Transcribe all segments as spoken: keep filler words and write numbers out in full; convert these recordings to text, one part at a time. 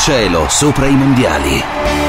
cielo sopra i mondiali.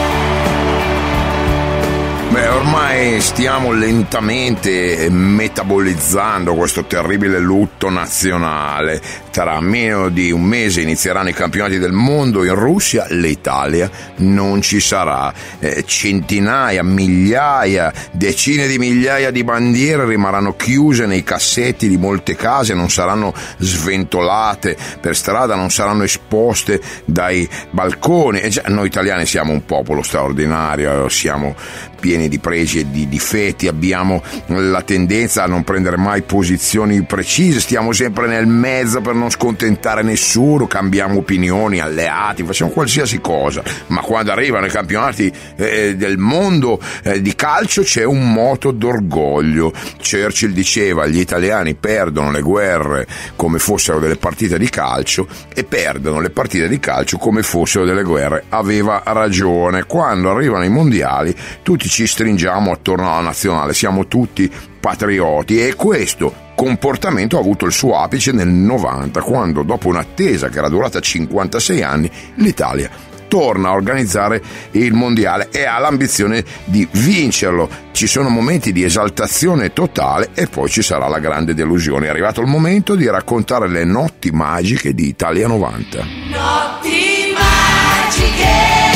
Beh, ormai stiamo lentamente metabolizzando questo terribile lutto nazionale. Tra meno di un mese inizieranno i campionati del mondo in Russia, l'Italia non ci sarà. Eh, centinaia, migliaia, decine di migliaia di bandiere rimarranno chiuse nei cassetti di molte case, non saranno sventolate per strada, non saranno esposte dai balconi. E già, noi italiani siamo un popolo straordinario, siamo pieni di pregi e di difetti, abbiamo la tendenza a non prendere mai posizioni precise, stiamo sempre nel mezzo per non scontentare nessuno, cambiamo opinioni, alleati, facciamo qualsiasi cosa, ma quando arrivano i campionati eh, del mondo eh, di calcio c'è un moto d'orgoglio. Churchill diceva: gli italiani perdono le guerre come fossero delle partite di calcio e perdono le partite di calcio come fossero delle guerre. Aveva ragione. Quando arrivano i mondiali tutti ci stringiamo attorno alla nazionale, siamo tutti patrioti, e questo comportamento ha avuto il suo apice nel novanta, quando dopo un'attesa che era durata cinquantasei anni l'Italia torna a organizzare il mondiale e ha l'ambizione di vincerlo. Ci sono momenti di esaltazione totale e poi ci sarà la grande delusione. È arrivato il momento di raccontare le notti magiche di Italia novanta. Notti magiche,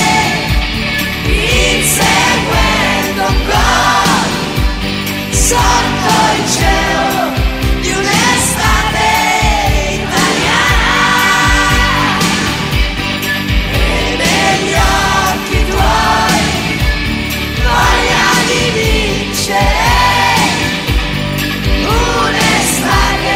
inseguendo gol sotto il cielo di un'estate italiana, e negli occhi tuoi voglia di vincere, un'estate,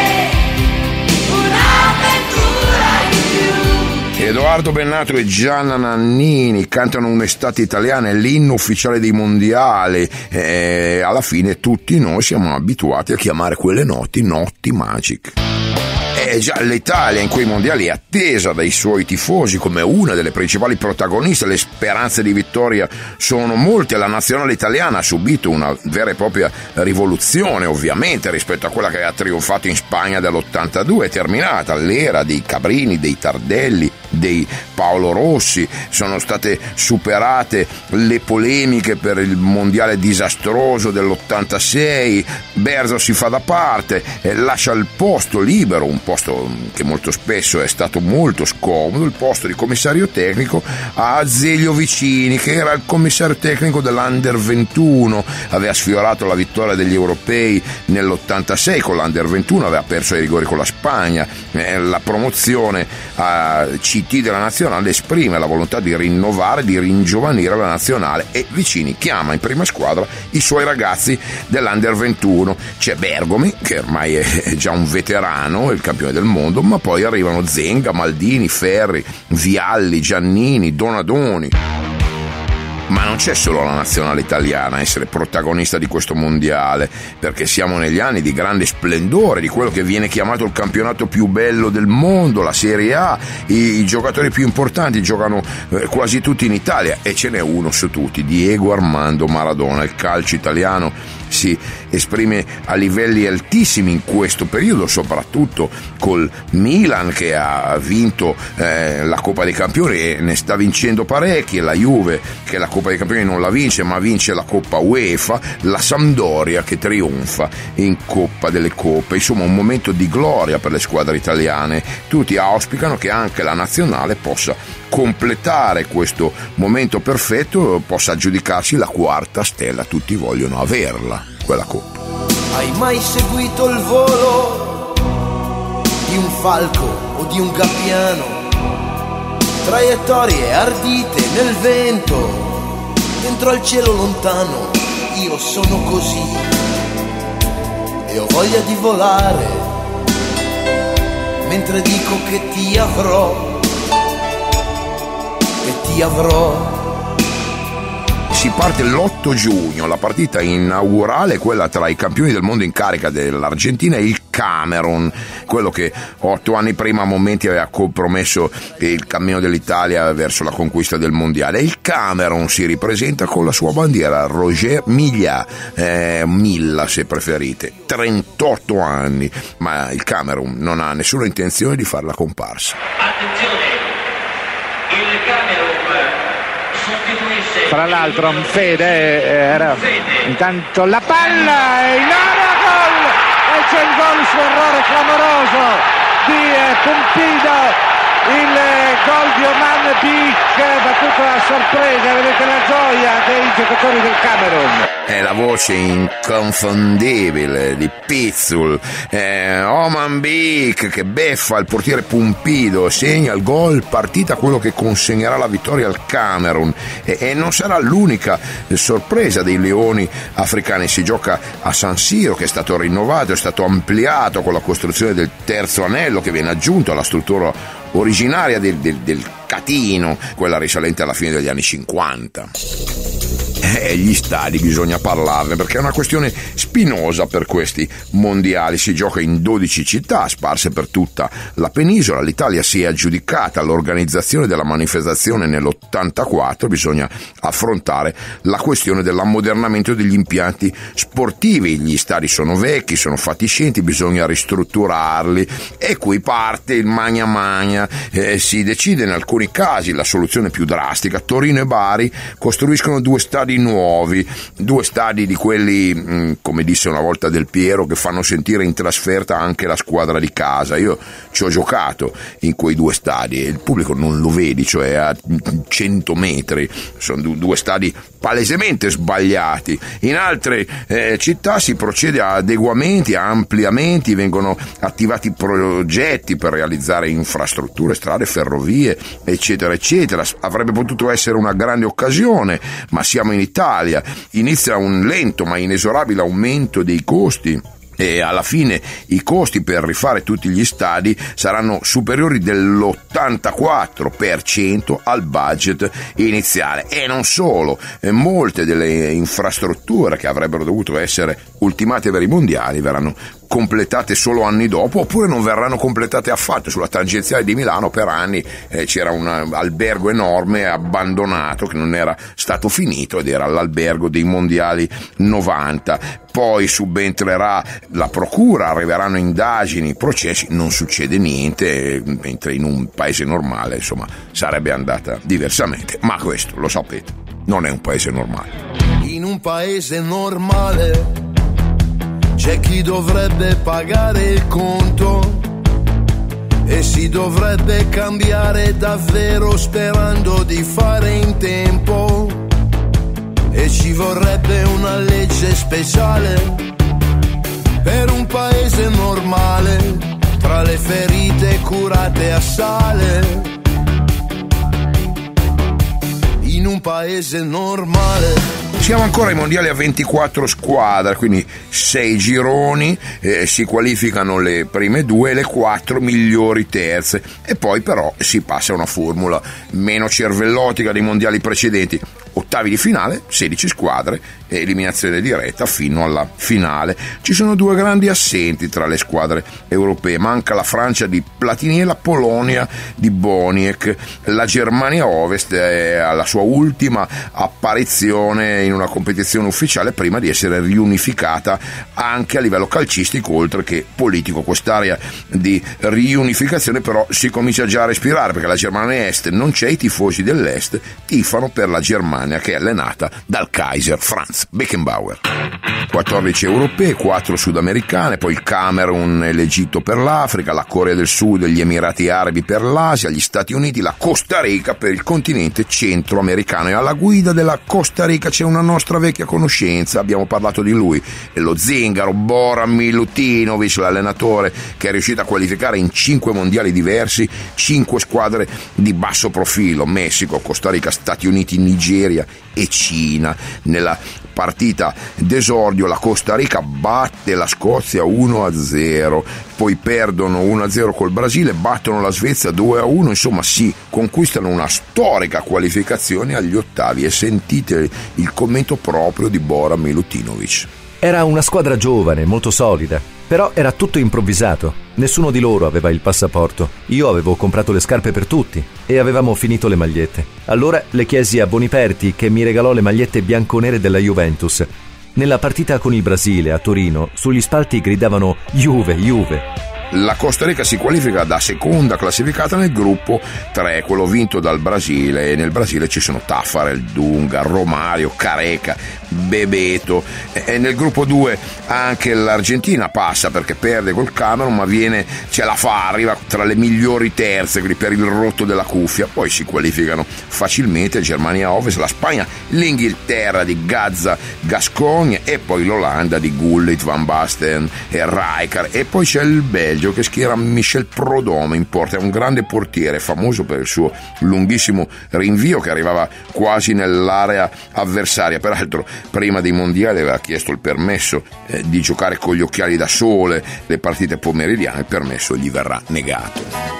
un'avventura in più. Edoardo Bennato e Gianna Nannini cantano Un'estate italiana, è l'inno ufficiale dei mondiali, e alla fine tutti noi siamo abituati a chiamare quelle notti notti magiche. E già l'Italia in quei mondiali è attesa dai suoi tifosi come una delle principali protagoniste, le speranze di vittoria sono molte, la nazionale italiana ha subito una vera e propria rivoluzione ovviamente rispetto a quella che ha trionfato in Spagna dell'ottantadue, è terminata l'era dei Cabrini, dei Tardelli, dei Paolo Rossi, sono state superate le polemiche per il mondiale disastroso dell'ottantasei, Berzo si fa da parte e lascia il posto libero, un posto che molto spesso è stato molto scomodo, il posto di commissario tecnico a Azeglio Vicini, che era il commissario tecnico dell'Under ventuno, aveva sfiorato la vittoria degli europei nell'ottantasei con l'Under ventuno, aveva perso ai rigori con la Spagna, la promozione a C T della nazionale esprime la volontà di rinnovare, di ringiovanire la nazionale, e Vicini chiama in prima squadra i suoi ragazzi dell'Under ventuno. C'è Bergomi, che ormai è già un veterano, il campione del mondo, ma poi arrivano Zenga, Maldini, Ferri, Vialli, Giannini, Donadoni. Ma non c'è solo la nazionale italiana a essere protagonista di questo mondiale, perché siamo negli anni di grande splendore, di quello che viene chiamato il campionato più bello del mondo, la Serie A. I, i giocatori più importanti giocano eh, quasi tutti in Italia, e ce n'è uno su tutti, Diego Armando Maradona. Il calcio italiano si esprime a livelli altissimi in questo periodo, soprattutto col Milan che ha vinto eh, la Coppa dei Campioni e ne sta vincendo parecchie, la Juve che la Coppa dei Campioni non la vince ma vince la Coppa UEFA, la Sampdoria che trionfa in Coppa delle Coppe. Insomma, un momento di gloria per le squadre italiane. Tutti auspicano che anche la nazionale possa completare questo momento perfetto, possa aggiudicarsi la quarta stella. Tutti vogliono averla quella Coppa. Hai mai seguito il volo di un falco o di un gabbiano? Traiettorie ardite nel vento, dentro al cielo lontano. Io sono così e ho voglia di volare, mentre dico che ti avrò e ti avrò. Si parte l'otto giugno, la partita inaugurale è quella tra i campioni del mondo in carica dell'Argentina e il Camerun, quello che otto anni prima a momenti aveva compromesso il cammino dell'Italia verso la conquista del mondiale. Il Camerun si ripresenta con la sua bandiera, Roger Milla, eh, Milla se preferite, trentotto anni, ma il Camerun non ha nessuna intenzione di fare la comparsa. Attenzione! Fra l'altro Fede era intanto la palla in area, gol, e c'è il gol su errore clamoroso di Pumpido, il gol di Oman Bik, battuto a sorpresa. Vedete la gioia dei giocatori del Camerun. È la voce inconfondibile di Pizzul, eh, Oman Bik che beffa il portiere Pumpido, segna il gol partita, quello che consegnerà la vittoria al Camerun, e, e non sarà l'unica sorpresa dei leoni africani. Si gioca a San Siro, che è stato rinnovato, è stato ampliato con la costruzione del terzo anello che viene aggiunto alla struttura originaria del, del, del Catino, quella risalente alla fine degli anni cinquanta. E gli stadi bisogna parlarne, perché è una questione spinosa per questi mondiali. Si gioca in dodici città sparse per tutta la penisola. L'Italia si è aggiudicata l'organizzazione della manifestazione nell'ottantaquattro. Bisogna affrontare la questione dell'ammodernamento degli impianti sportivi. Gli stadi sono vecchi, sono fatiscenti, bisogna ristrutturarli, e qui parte il magna magna. Eh, si decide in alcuni casi la soluzione più drastica. Torino e Bari costruiscono due stadi nuovi, due stadi di quelli, mh, come disse una volta Del Piero, che fanno sentire in trasferta anche la squadra di casa. Io ci ho giocato in quei due stadi e il pubblico non lo vedi, cioè a cento metri, sono due stadi palesemente sbagliati. In altre eh, città si procede a adeguamenti, a ampliamenti, vengono attivati progetti per realizzare infrastrutture, strade, ferrovie, eccetera eccetera. Avrebbe potuto essere una grande occasione, ma siamo in Italia, inizia un lento ma inesorabile aumento dei costi, e alla fine i costi per rifare tutti gli stadi saranno superiori dell'ottantaquattro per cento al budget iniziale. E non solo, molte delle infrastrutture che avrebbero dovuto essere ultimate per i mondiali verranno completate solo anni dopo, oppure non verranno completate affatto. Sulla tangenziale di Milano per anni eh, c'era un albergo enorme abbandonato che non era stato finito, ed era l'albergo dei mondiali novanta. Poi subentrerà la procura, arriveranno indagini, processi, non succede niente, mentre in un paese normale insomma sarebbe andata diversamente. Ma questo lo sapete, non è un paese normale. In un paese normale c'è chi dovrebbe pagare il conto e si dovrebbe cambiare davvero, sperando di fare in tempo. E ci vorrebbe una legge speciale per un paese normale, tra le ferite curate a sale. In un paese normale. Siamo ancora ai mondiali a ventiquattro squadre, quindi sei gironi, eh, si qualificano le prime due e le quattro migliori terze, e poi però si passa a una formula meno cervellotica dei mondiali precedenti. Ottavi di finale, sedici squadre, e eliminazione diretta fino alla finale. Ci sono due grandi assenti tra le squadre europee: manca la Francia di Platini e la Polonia di Boniek. La Germania Ovest è alla sua ultima apparizione in una competizione ufficiale prima di essere riunificata anche a livello calcistico oltre che politico. Quest'area di riunificazione però si comincia già a respirare, perché la Germania Est non c'è, i tifosi dell'Est tifano per la Germania, che è allenata dal Kaiser Franz Beckenbauer. quattordici europee, quattro sudamericane, poi il Camerun e l'Egitto per l'Africa, la Corea del Sud e gli Emirati Arabi per l'Asia, gli Stati Uniti, la Costa Rica per il continente centroamericano. E alla guida della Costa Rica c'è una nostra vecchia conoscenza, abbiamo parlato di lui, è lo zingaro Boran Milutinovic, l'allenatore che è riuscito a qualificare in cinque mondiali diversi cinque squadre di basso profilo: Messico, Costa Rica, Stati Uniti, Nigeria e Cina. Nella partita d'esordio la Costa Rica batte la Scozia uno a zero, poi perdono uno a zero col Brasile, battono la Svezia due a uno, insomma si conquistano una storica qualificazione agli ottavi. E sentite il commento proprio di Boran Milutinovic. Era una squadra giovane, molto solida, però era tutto improvvisato. Nessuno di loro aveva il passaporto. Io avevo comprato le scarpe per tutti e avevamo finito le magliette. Allora le chiesi a Boniperti, che mi regalò le magliette bianconere della Juventus. Nella partita con il Brasile a Torino, sugli spalti gridavano Juve, Juve. La Costa Rica si qualifica da seconda classificata nel gruppo tre, quello vinto dal Brasile, e nel Brasile ci sono Taffarel, Dunga, Romario, Careca, Bebeto, e nel gruppo due anche l'Argentina passa perché perde col Camerun, ma viene, ce la fa, arriva tra le migliori terze per il rotto della cuffia. Poi si qualificano facilmente Germania Ovest, la Spagna, l'Inghilterra di Gazza, Gascogne, e poi l'Olanda di Gullit, Van Basten e Rijkaard, e poi c'è il Belgio che schiera Michel Prodome in porta. È un grande portiere famoso per il suo lunghissimo rinvio che arrivava quasi nell'area avversaria. Peraltro prima dei mondiali aveva chiesto il permesso eh, di giocare con gli occhiali da sole le partite pomeridiane, il permesso gli verrà negato.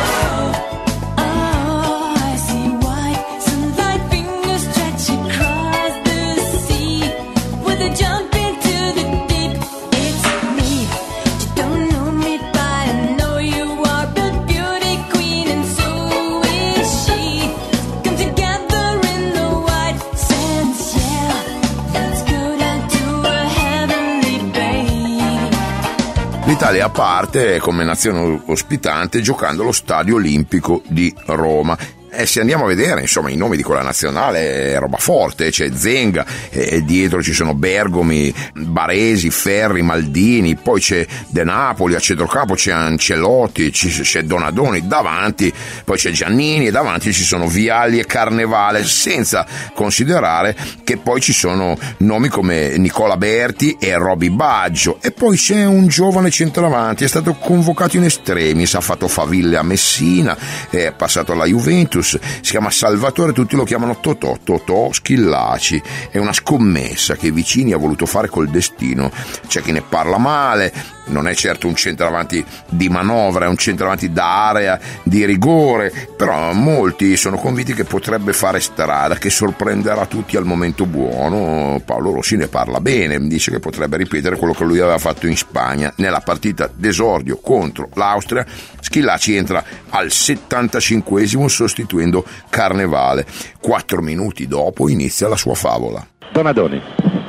L'Italia parte come nazione ospitante giocando allo Stadio Olimpico di Roma. E se andiamo a vedere, insomma, i nomi di quella nazionale è roba forte, c'è Zenga, e dietro ci sono Bergomi, Baresi, Ferri, Maldini, poi c'è De Napoli, a centrocampo c'è Ancelotti, c'è Donadoni, davanti poi c'è Giannini, e davanti ci sono Vialli e Carnevale, senza considerare che poi ci sono nomi come Nicola Berti e Roby Baggio, e poi c'è un giovane centravanti, è stato convocato in estremis, ha fatto faville a Messina, è passato alla Juventus, si chiama Salvatore, tutti lo chiamano Totò, Totò Schillaci. È una scommessa che Vicini ha voluto fare col destino. C'è chi ne parla male, non è certo un centravanti di manovra, è un centravanti d'area, di rigore, però molti sono convinti che potrebbe fare strada, che sorprenderà tutti al momento buono. Paolo Rossi ne parla bene, dice che potrebbe ripetere quello che lui aveva fatto in Spagna nella partita d'esordio contro l'Austria. Schillaci entra al settantacinquesimo sostituendo Carnevale. Quattro minuti dopo inizia la sua favola. Donadoni,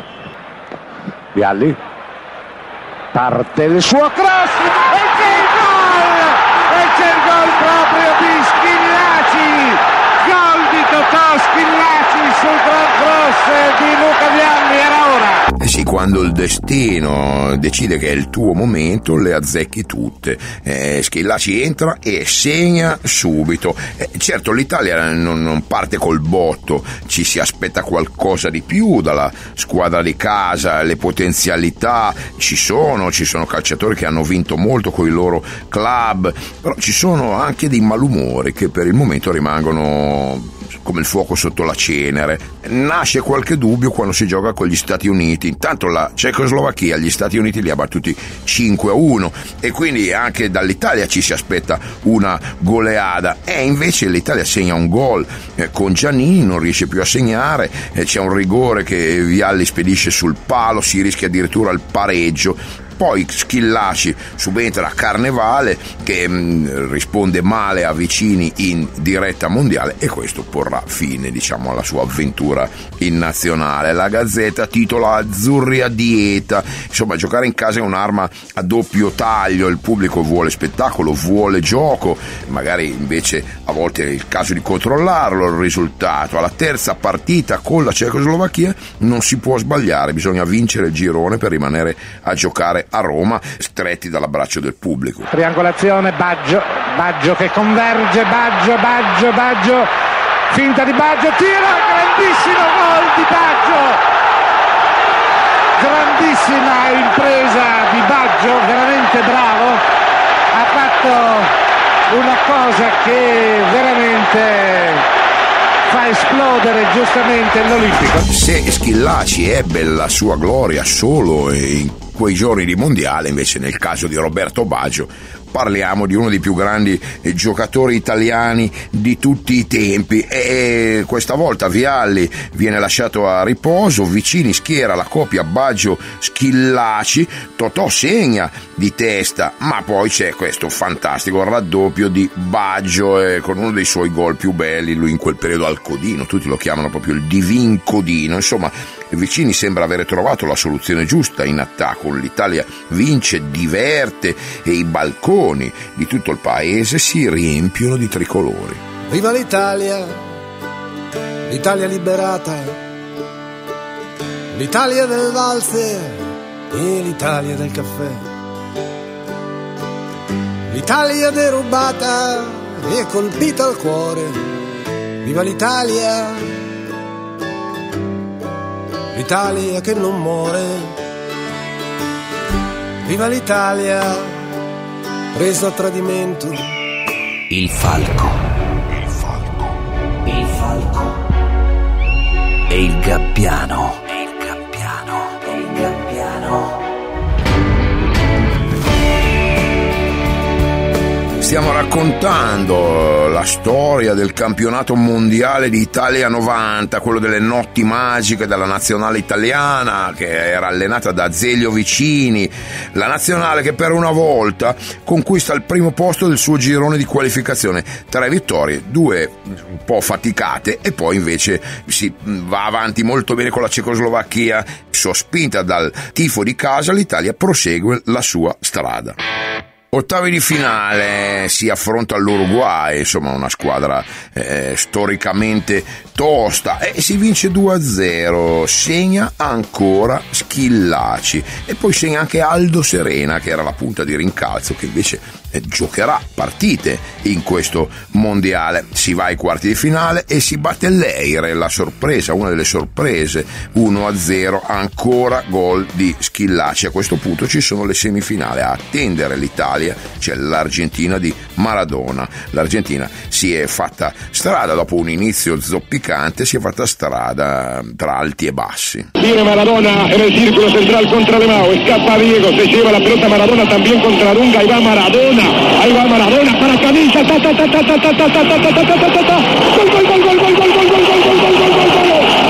Vialli, parte il suo cross e c'è il gol! E c'è il gol proprio di Schillaci! Gol di Totò Schillaci sul gran cross di Luca Vialli, era ora! Eh sì, quando il destino decide che è il tuo momento, le azzecchi tutte. Eh, Schillaci entra e segna subito. Eh, certo, l'Italia non, non parte col botto, ci si aspetta qualcosa di più dalla squadra di casa, le potenzialità ci sono, ci sono calciatori che hanno vinto molto con i loro club, però ci sono anche dei malumori che per il momento rimangono come il fuoco sotto la cenere. Nasce qualche dubbio quando si gioca con gli Stati Uniti. Intanto la Cecoslovacchia gli Stati Uniti li ha battuti cinque a uno e quindi anche dall'Italia ci si aspetta una goleada, e invece l'Italia segna un gol eh, con Giannini, non riesce più a segnare, eh, c'è un rigore che Vialli spedisce sul palo, si rischia addirittura il pareggio. Poi Schillaci subentra a Carnevale che mh, risponde male a Vicini in diretta mondiale, e questo porrà fine, diciamo, alla sua avventura in nazionale. La Gazzetta titola Azzurri a dieta. Insomma, giocare in casa è un'arma a doppio taglio, il pubblico vuole spettacolo, vuole gioco, magari invece a volte è il caso di controllarlo il risultato. Alla terza partita con la Cecoslovacchia non si può sbagliare, bisogna vincere il girone per rimanere a giocare a Roma, stretti dall'abbraccio del pubblico. Triangolazione, Baggio, Baggio che converge, Baggio, Baggio, Baggio, finta di Baggio, tira, grandissimo gol di Baggio, grandissima impresa di Baggio, veramente bravo, ha fatto una cosa che veramente fa esplodere giustamente l'Olimpico. Se Schillaci ebbe la sua gloria solo in quei giorni di mondiale, invece nel caso di Roberto Baggio parliamo di uno dei più grandi giocatori italiani di tutti i tempi, e questa volta Vialli viene lasciato a riposo, Vicini schiera la coppia Baggio-Schillaci, Totò segna di testa, ma poi c'è questo fantastico raddoppio di Baggio eh, con uno dei suoi gol più belli, lui in quel periodo al Codino, tutti lo chiamano proprio il Divin Codino, insomma Vicini sembra avere trovato la soluzione giusta in attacco. L'Italia vince, diverte e i balconi di tutto il paese si riempiono di tricolori. Viva l'Italia, l'Italia liberata, l'Italia del valzer e l'Italia del caffè, l'Italia derubata e colpita al cuore. Viva l'Italia, l'Italia che non muore. Viva l'Italia, presa a tradimento. Il falco. Il falco. Il falco. E il gabbiano. E il gabbiano. E il gabbiano. Stiamo raccontando la storia del campionato mondiale di Italia novanta, quello delle notti magiche della nazionale italiana, che era allenata da Azeglio Vicini, la nazionale che per una volta conquista il primo posto del suo girone di qualificazione. Tre vittorie, due un po' faticate, e poi invece si va avanti molto bene con la Cecoslovacchia. Sospinta dal tifo di casa, l'Italia prosegue la sua strada. Ottavi di finale, si affronta l'Uruguay, insomma una squadra eh, storicamente tosta, e si vince due a zero, segna ancora Schillaci e poi segna anche Aldo Serena, che era la punta di rincalzo, che invece eh, giocherà partite in questo mondiale. Si va ai quarti di finale e si batte l'Eire, la sorpresa, una delle sorprese, uno a zero, ancora gol di Schillaci. A questo punto ci sono le semifinali, a attendere l'Italia c'è l'Argentina di Maradona. L'Argentina si è fatta strada dopo un inizio zoppicante, si è fatta strada tra alti e bassi. Viene Maradona en el círculo central contra Lemao, escapa Diego, se lleva la pelota Maradona también contra Dunga, ahí va Maradona, ahí va Maradona para Canilla, ta ta ta ta ta ta ta ta ta ta ta ta ta, gol gol gol gol gol gol gol gol gol gol gol gol gol.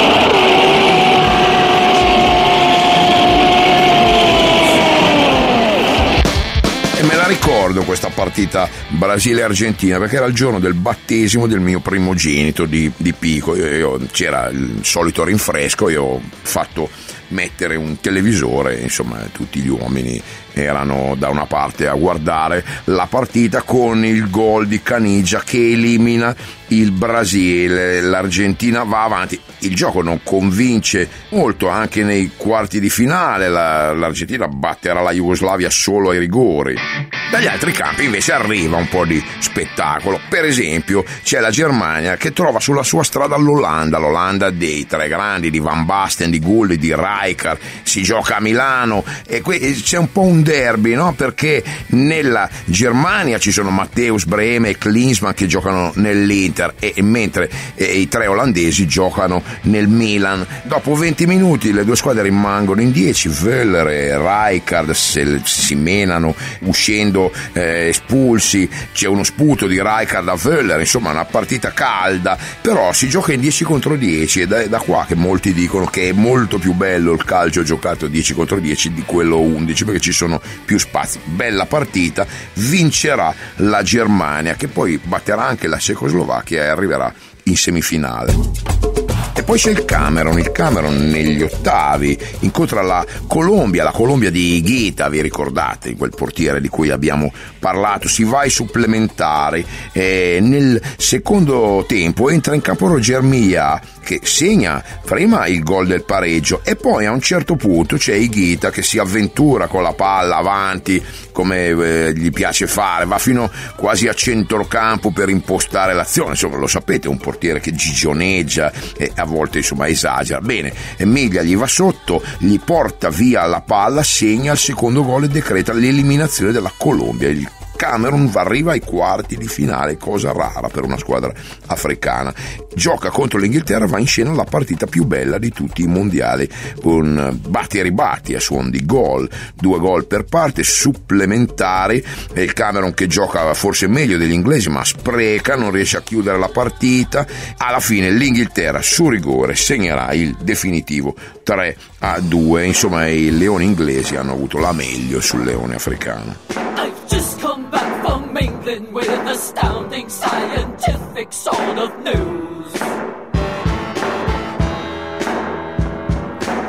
E me la ricordo questa partita Brasile-Argentina, perché era il giorno del battesimo del mio primogenito di, di Pico. Io, io, c'era il solito rinfresco, io ho fatto mettere un televisore, insomma tutti gli uomini erano da una parte a guardare la partita, con il gol di Caniggia che elimina il Brasile. L'Argentina va avanti, il gioco non convince molto anche nei quarti di finale, la, l'Argentina batterà la Jugoslavia solo ai rigori. Dagli altri campi invece arriva un po' di spettacolo. Per esempio c'è la Germania che trova sulla sua strada l'Olanda, l'Olanda dei tre grandi, di Van Basten, di Gulli, di Rijkaard. Si gioca a Milano e qui c'è un po' un derby, no? Perché nella Germania ci sono Matthäus Brehme e Klinsmann che giocano nell'Inter, e, e mentre e, i tre olandesi giocano nel Milan. Dopo venti minuti le due squadre rimangono in dieci, Völler e Rijkaard se, si menano uscendo eh, espulsi, c'è uno sputo di Rijkaard a Völler, insomma una partita calda, però si gioca in dieci contro dieci, ed è da qua che molti dicono che è molto più bello il calcio giocato dieci contro dieci di quello undici, perché ci sono più spazi. Bella partita, vincerà la Germania, che poi batterà anche la Cecoslovacchia e arriverà in semifinale. E poi c'è il Camerun, il Camerun negli ottavi incontra la Colombia, la Colombia di Higuita, vi ricordate, in quel portiere di cui abbiamo parlato. Si va ai supplementari e nel secondo tempo entra in campo Roger Milla, che segna prima il gol del pareggio, e poi a un certo punto c'è Higuita che si avventura con la palla avanti come eh, gli piace fare, va fino quasi a centrocampo per impostare l'azione. Insomma, lo sapete, un portiere che gigioneggia e a volte insomma esagera. Bene, Miglia gli va sotto, gli porta via la palla, segna il secondo gol e decreta l'eliminazione della Colombia. Il Camerun arriva ai quarti di finale, cosa rara per una squadra africana. Gioca contro l'Inghilterra, va in scena la partita più bella di tutti i mondiali, con batti e ribatti a suon di gol, due gol per parte, supplementari, e il Camerun che gioca forse meglio degli inglesi ma spreca, non riesce a chiudere la partita. Alla fine l'Inghilterra su rigore segnerà il definitivo tre a due. Insomma, i leoni inglesi hanno avuto la meglio sul leone africano. Just come back from England with an astounding scientific sort of news.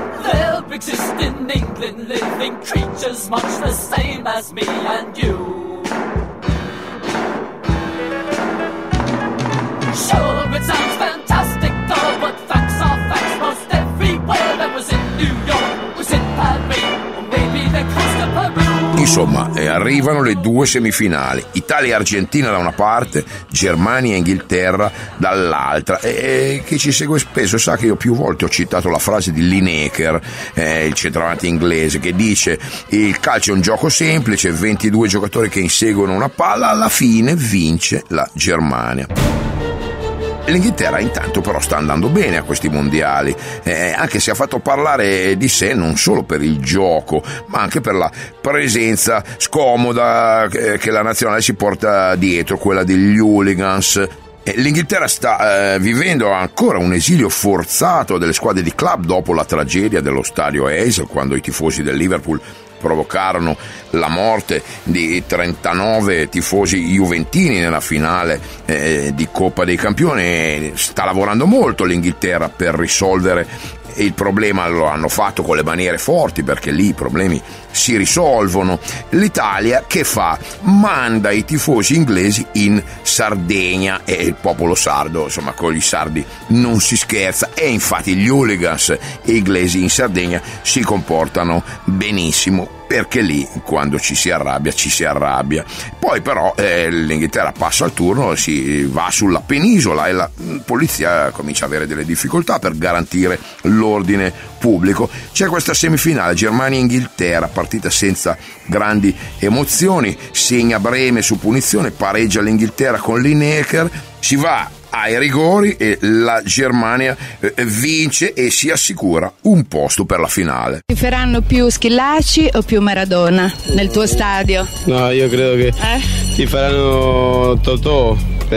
exist in England, living creatures much the same as me and you. Sure, it sounds fantastic, though, but facts are facts. Most everywhere that was in New York was in Paris, or maybe they're close to Peru. Insomma, eh, arrivano le due semifinali, Italia e Argentina da una parte, Germania e Inghilterra dall'altra. E chi ci segue spesso sa che io più volte ho citato la frase di Lineker, eh, il centravanti inglese, che dice: il calcio è un gioco semplice, ventidue giocatori che inseguono una palla, alla fine vince la Germania. L'Inghilterra intanto però sta andando bene a questi mondiali, eh, anche se ha fatto parlare di sé non solo per il gioco, ma anche per la presenza scomoda che, che la nazionale si porta dietro, quella degli hooligans. L'Inghilterra sta eh, vivendo ancora un esilio forzato delle squadre di club dopo la tragedia dello stadio Hazel, quando i tifosi del Liverpool provocarono la morte di trentanove tifosi juventini nella finale eh, di Coppa dei Campioni. Sta lavorando molto l'Inghilterra per risolvere il problema, lo hanno fatto con le maniere forti, perché lì i problemi si risolvono. L'Italia che fa? Manda i tifosi inglesi in Sardegna, e il popolo sardo, insomma, con gli sardi non si scherza, e infatti gli hooligans inglesi in Sardegna si comportano benissimo, perché lì quando ci si arrabbia ci si arrabbia. Poi però eh, l'Inghilterra passa il turno, si va sulla penisola e la polizia comincia a avere delle difficoltà per garantire l'ordine pubblico. C'è questa semifinale Germania-Inghilterra, partita senza grandi emozioni, segna Breme su punizione, pareggia l'Inghilterra con Lineker, si va ai rigori e la Germania eh, vince e si assicura un posto per la finale. Ti faranno più Schillaci o più Maradona nel tuo stadio? No, io credo che eh? ti faranno Totò,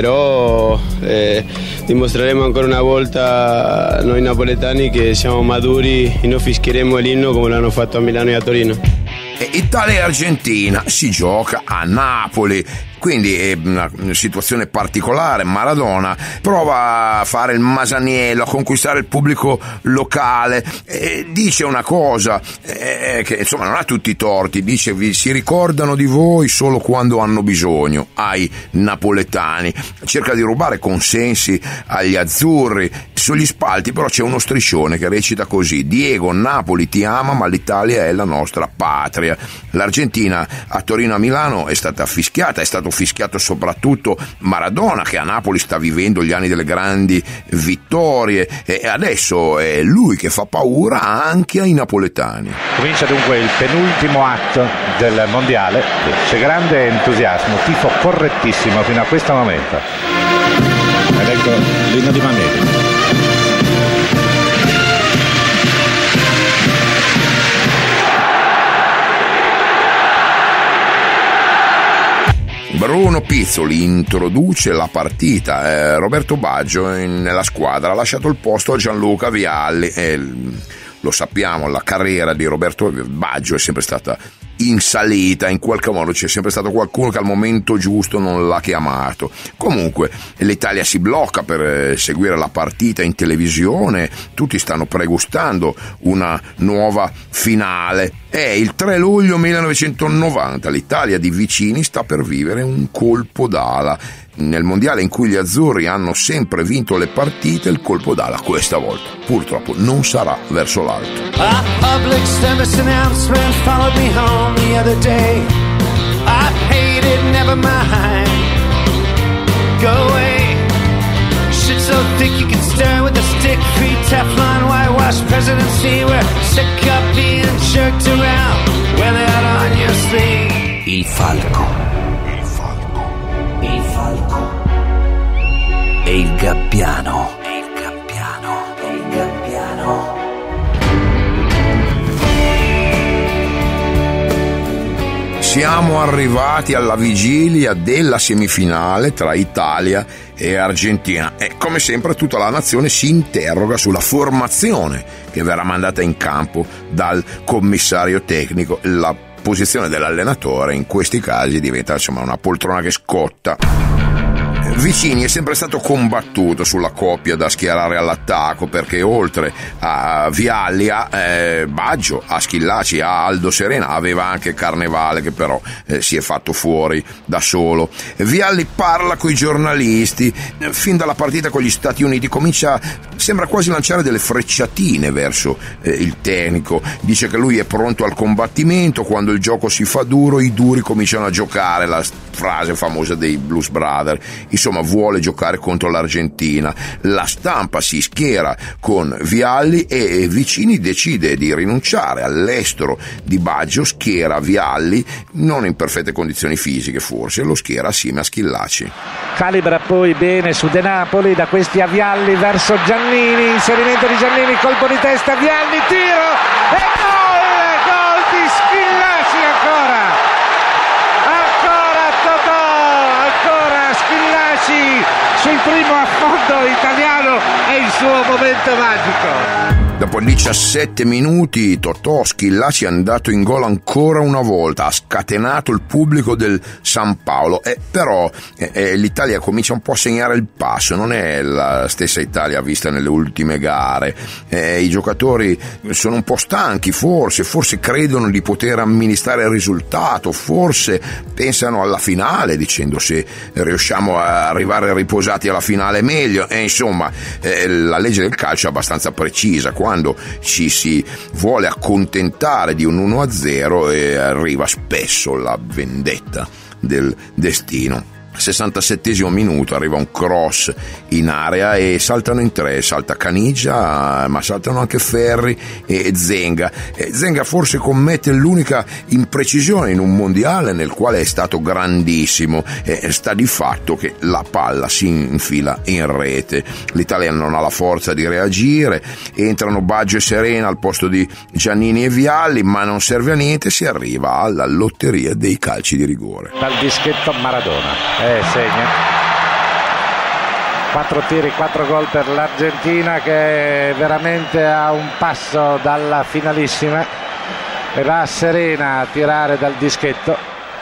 però eh, dimostreremo ancora una volta noi napoletani che siamo maduri e non fischieremo l'inno come l'hanno fatto a Milano e a Torino. Italia e Argentina si gioca a Napoli, quindi è una situazione particolare. Maradona prova a fare il Masaniello, a conquistare il pubblico locale, e dice una cosa eh, che insomma non ha tutti i torti, dice: vi si ricordano di voi solo quando hanno bisogno, ai napoletani. Cerca di rubare consensi agli azzurri. Sugli spalti però c'è uno striscione che recita così: Diego, Napoli ti ama, ma l'Italia è la nostra patria. L'Argentina a Torino e a Milano è stata fischiata, è stato fischiato soprattutto Maradona, che a Napoli sta vivendo gli anni delle grandi vittorie, e adesso è lui che fa paura anche ai napoletani. Comincia dunque il penultimo atto del mondiale, c'è grande entusiasmo, tifo correttissimo fino a questo momento. Ed ecco l'inno di Mameli. Bruno Pizzoli introduce la partita, eh, Roberto Baggio in, nella squadra ha lasciato il posto a Gianluca Vialli, eh, lo sappiamo, la carriera di Roberto Baggio è sempre stata in salita, in qualche modo c'è sempre stato qualcuno che al momento giusto non l'ha chiamato. Comunque l'Italia si blocca per seguire la partita in televisione, tutti stanno pregustando una nuova finale. È il tre luglio millenovecentonovanta, l'Italia di Vicini sta per vivere un colpo d'ala. Nel mondiale in cui gli azzurri hanno sempre vinto le partite, il colpo d'ala questa volta purtroppo non sarà verso l'alto. A public service announcement followed me home the other day. I hate it, never mind. Go away. Shit so thick you can stir with a stick. Free Teflon, whitewash presidency. We're sick of being jerked around. Wear it out on your sleeve. Il falco. Il falco e il gabbiano, e il gabbiano, e il gabbiano. Siamo arrivati alla vigilia della semifinale tra Italia e Argentina e come sempre tutta la nazione si interroga sulla formazione che verrà mandata in campo dal commissario tecnico. La posizione dell'allenatore in questi casi diventa insomma una poltrona che scotta. Vicini è sempre stato combattuto sulla coppia da schierare all'attacco, perché oltre a Vialli, a eh, Baggio, a Schillaci, a Aldo Serena aveva anche Carnevale, che però eh, si è fatto fuori da solo. Vialli parla coi giornalisti, fin dalla partita con gli Stati Uniti comincia, sembra quasi lanciare delle frecciatine verso eh, il tecnico, dice che lui è pronto al combattimento, quando il gioco si fa duro i duri cominciano a giocare, la frase famosa dei Blues Brothers. Insomma, vuole giocare contro l'Argentina. La stampa si schiera con Vialli e Vicini decide di rinunciare. All'estero di Baggio schiera Vialli, non in perfette condizioni fisiche forse, lo schiera assieme a Schillaci. Calibra poi bene su De Napoli, da questi a Vialli verso Giannini, inserimento di Giannini, colpo di testa, Vialli, tiro e gol! Gol di Schillaci ancora! Ancora Totò! Ancora Schillaci sul primo affondo italiano, è il suo momento magico. Dopo diciassette minuti Totò Schillaci è andato in gol ancora una volta, ha scatenato il pubblico del San Paolo, eh, però eh, eh, l'Italia comincia un po' a segnare il passo, non è la stessa Italia vista nelle ultime gare, eh, i giocatori sono un po' stanchi, forse, forse credono di poter amministrare il risultato, forse pensano alla finale dicendo se riusciamo a arrivare riposati alla finale meglio, e insomma eh, la legge del calcio è abbastanza precisa. Quando ci si vuole accontentare di un uno a zero e arriva spesso la vendetta del destino. sessantasettesimo minuto arriva un cross in area e saltano in tre, salta Caniggia ma saltano anche Ferri e Zenga. e Zenga forse commette l'unica imprecisione in un mondiale nel quale è stato grandissimo, e sta di fatto che la palla si infila in rete, l'Italia non ha la forza di reagire, entrano Baggio e Serena al posto di Giannini e Vialli, ma non serve a niente, si arriva alla lotteria dei calci di rigore. Dal dischetto Maradona Eh, segna quattro tiri, quattro gol per l'Argentina, che è veramente a un passo dalla finalissima, e va Serena a tirare dal dischetto.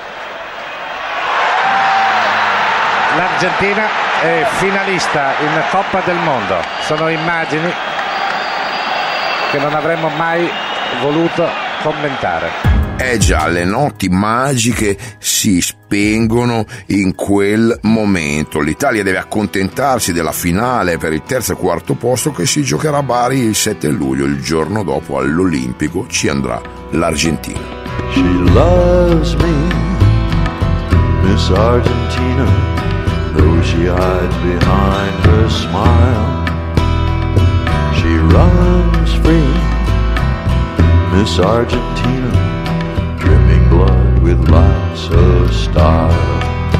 L'Argentina è finalista in Coppa del Mondo, sono immagini che non avremmo mai voluto commentare. Eh già, le notti magiche si spengono in quel momento. L'Italia deve accontentarsi della finale per il terzo e quarto posto che si giocherà a Bari il sette luglio. Il giorno dopo all'Olimpico ci andrà l'Argentina. She loves me, Miss Argentina, though she hides behind her smile. She runs free, Miss Argentina, dripping blood with lots of style.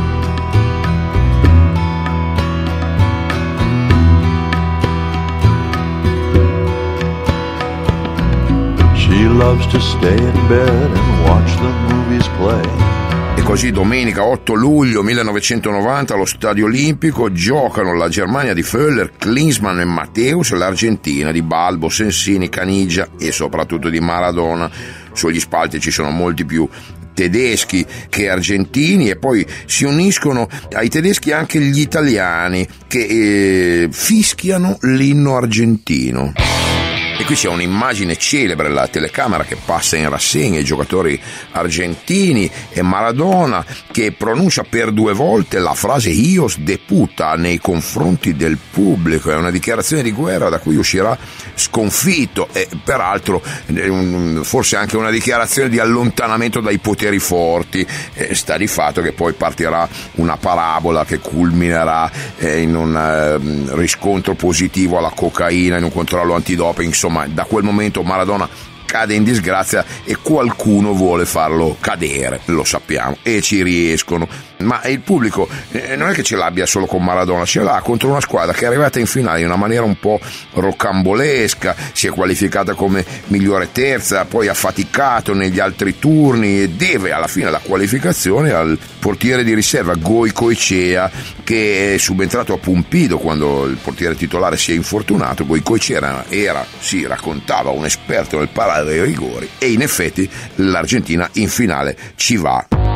She loves to stay in bed and watch the movies play. E così domenica otto luglio millenovecentonovanta allo Stadio Olimpico giocano la Germania di Völler, Klinsmann e Matteus e l'Argentina di Balbo, Sensini, Caniggia e soprattutto di Maradona. Sugli spalti ci sono molti più tedeschi che argentini, e poi si uniscono ai tedeschi anche gli italiani che eh, fischiano l'inno argentino. E qui c'è un'immagine celebre, la telecamera che passa in rassegna i giocatori argentini e Maradona che pronuncia per due volte la frase "Ios de puta" nei confronti del pubblico. È una dichiarazione di guerra da cui uscirà sconfitto, e peraltro forse anche una dichiarazione di allontanamento dai poteri forti. E sta di fatto che poi partirà una parabola che culminerà in un riscontro positivo alla cocaina, in un controllo antidoping. Insomma, da quel momento Maradona cade in disgrazia e qualcuno vuole farlo cadere, lo sappiamo, e ci riescono. Ma il pubblico eh, non è che ce l'abbia solo con Maradona, ce l'ha contro una squadra che è arrivata in finale in una maniera un po' rocambolesca, si è qualificata come migliore terza, poi ha faticato negli altri turni e deve alla fine la qualificazione al portiere di riserva Goicoechea, che è subentrato a Pumpido quando il portiere titolare si è infortunato. Goicoechea era, era si raccontava un esperto nel parare dei rigori, e in effetti l'Argentina in finale ci va.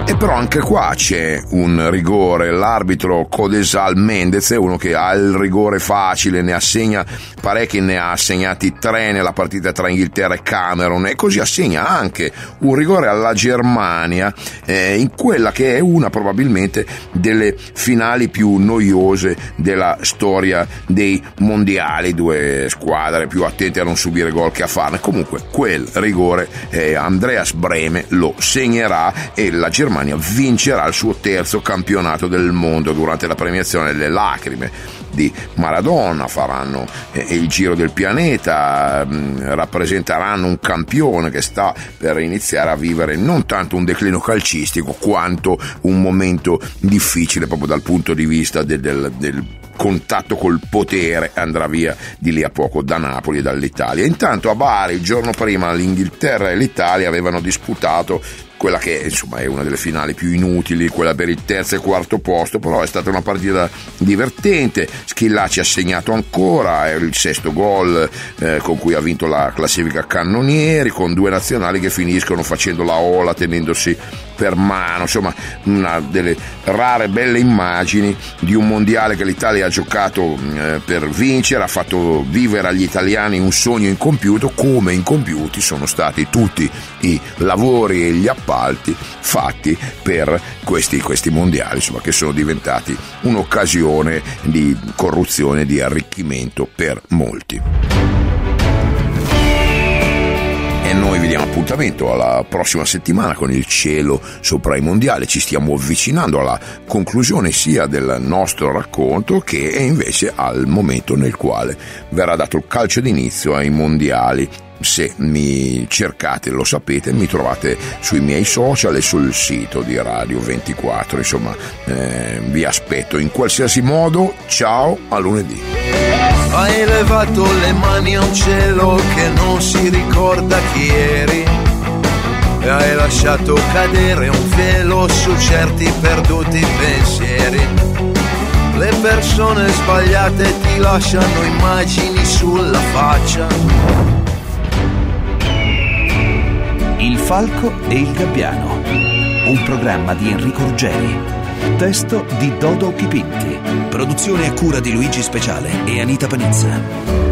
E però anche qua c'è un rigore, l'arbitro Codesal Mendez è uno che ha il rigore facile, ne assegna parecchi, ne ha assegnati tre nella partita tra Inghilterra e Camerun, e così assegna anche un rigore alla Germania eh, in quella che è una probabilmente delle finali più noiose della storia dei mondiali, due squadre più attente a non subire gol che a farne. Comunque quel rigore eh, Andreas Brehme lo segnerà e la Germania vincerà il suo terzo campionato del mondo. Durante la premiazione le lacrime di Maradona faranno eh, il giro del pianeta, mh, rappresenteranno un campione che sta per iniziare a vivere non tanto un declino calcistico quanto un momento difficile proprio dal punto di vista del, del, del contatto col potere. Andrà via di lì a poco da Napoli e dall'Italia. Intanto a Bari il giorno prima l'Inghilterra e l'Italia avevano disputato quella che insomma è una delle finali più inutili, quella per il terzo e quarto posto, però è stata una partita divertente. Schillaci ha segnato ancora, è il sesto gol eh, con cui ha vinto la classifica cannonieri, con due nazionali che finiscono facendo la ola tenendosi per mano, insomma una delle rare belle immagini di un mondiale che l'Italia ha giocato eh, per vincere, ha fatto vivere agli italiani un sogno incompiuto, come incompiuti sono stati tutti i lavori e gli appalti fatti per questi, questi mondiali, insomma, che sono diventati un'occasione di corruzione, di arricchimento per molti. E noi vi diamo appuntamento alla prossima settimana con il cielo sopra i mondiali. Ci stiamo avvicinando alla conclusione sia del nostro racconto che invece al momento nel quale verrà dato il calcio d'inizio ai mondiali. Se mi cercate, lo sapete, mi trovate sui miei social e sul sito di Radio ventiquattro. Insomma, eh, vi aspetto in qualsiasi modo. Ciao, a lunedì. Hai levato le mani a un cielo che non si ricorda chi eri e hai lasciato cadere un velo su certi perduti pensieri. Le persone sbagliate ti lasciano immagini sulla faccia. Il Falco e il Gabbiano, un programma di Enrico Ruggeri, testo di Dodo Chipinti, produzione a cura di Luigi Speciale e Anita Panizza.